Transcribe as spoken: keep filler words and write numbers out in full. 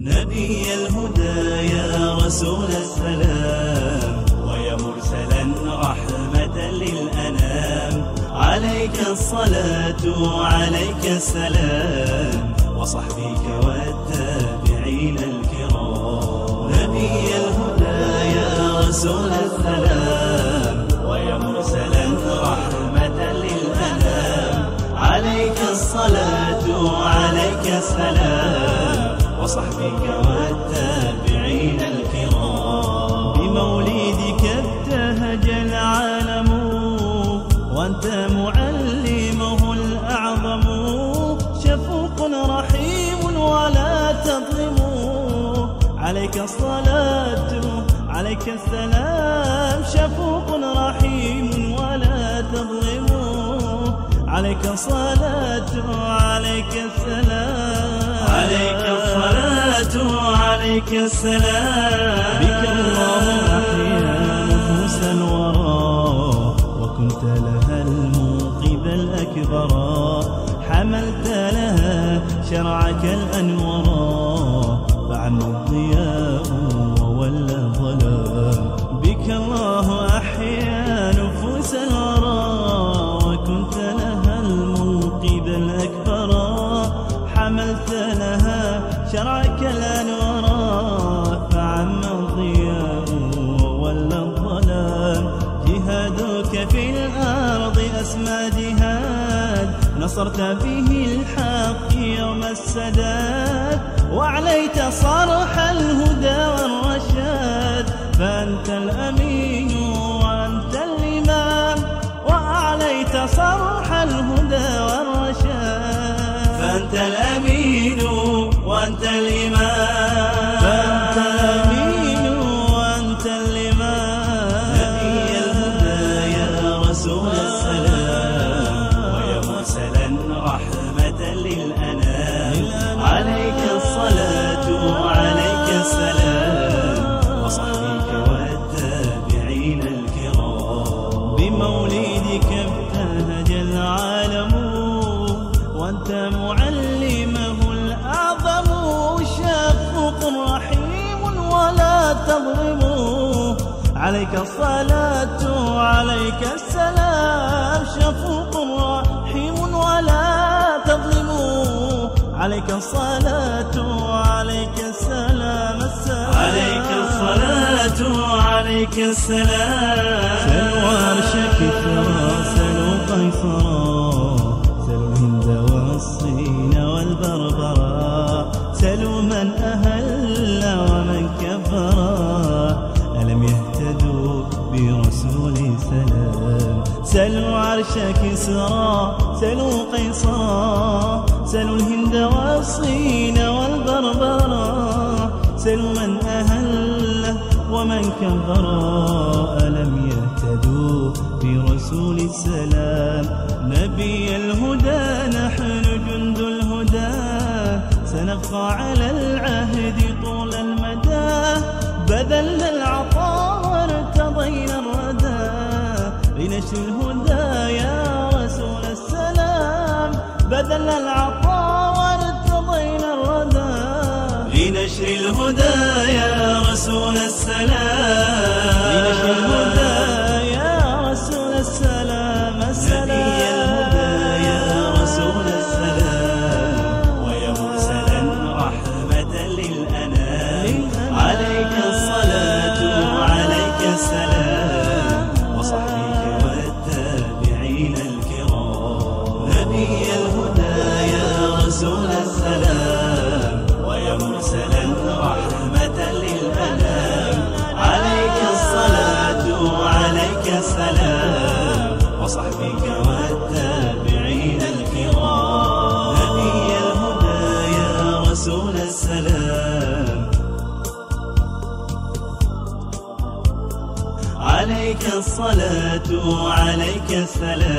نبي الهدى يا رسول السلام ويا مرسلا رحمة للأنام، عليك الصلاة عليك السلام وصحبك والتابعين الكرام. نبي الهدى يا رسول السلام ويا مرسلا رحمة للأنام، عليك الصلاة عليك السلام وصحبك والتابعين الكرام. بمولدك ابتهج العالم وأنت معلمه الأعظم، شفوق رحيم ولا تظلم، عليك الصلاة عليك السلام. شفوق رحيم ولا تظلم، عليك الصلاة عليك السلام. عليك الصلاة عليك السلام. بك الله أحيا نفوس الورى وكنت لها المنقذ الأكبر، حملت لها شرعك الأنورا فعم الضياء وولى الظلام. بك الله أحيا نفوس الورى وكنت لها المنقذ الأكبر، حملت لها شرعك الأنورا فعم الضياء وولى الظلام. جهادك في الأرض أسمى جهاد، نصرت به الحق يوم السداد، وعليت صرح الهدى والرشاد، فأنت الأمين وأنت الإمام، وأعليت صرح الهدى والرشاد، فأنت الأمين وأنت الإمام، فأنت الأمين وأنت الإمام. نبي الهدى يا رسول السلام ويا مرسلا رحمة للأنام، عليك الصلاة عليك السلام وصحبك والتابعين الكرام. بمولدك ابتهج العالم وأنت معلمه الأعظم، شفوق رحيم ولا تظلم، عليك الصلاة عليك السلام. شفوق رحيم ولا تظلم، عليك الصلاة عليك السلام. السلام عليك الصلاة عليك السلام. سلوا عرشك كثرى سلوا قيصرا، سلوا الهند والصين والبربرا، سلوا من أهل ومن كفرا، ألم يهتدوا برسول سلام. سلوا عرش كسرى سلوا قيصرا، سلوا الهند والصين والبربرا، سلوا من أهل ومن كفرا، ألم يهتدوا برسول السلام. نبي الهدى نحن جند الهدى، سنبقى على العهد طول المدى، بذلنا العطاء وارتضينا الردى، لنشر الهدى يا رسول السلام. بذلنا العطاء وارتضينا الردى، لنشر الهدى يا رسول السلام. لنشر الهدى يا رسول السلام. السلام نبي الهدى يا رسول السلام ويا مرسلا رحمة للأنام، عليك الصلاة عليك السلام وصحبك والتابعين الكرام. نبي الهدى يا رسول السلام ويا مرسلا رحمة للأنام، عليك الصلاة عليك السلام وصحبك والتابعين الكرام. نبي الهدى يا رسول السلام، عليك الصلاة عليك السلام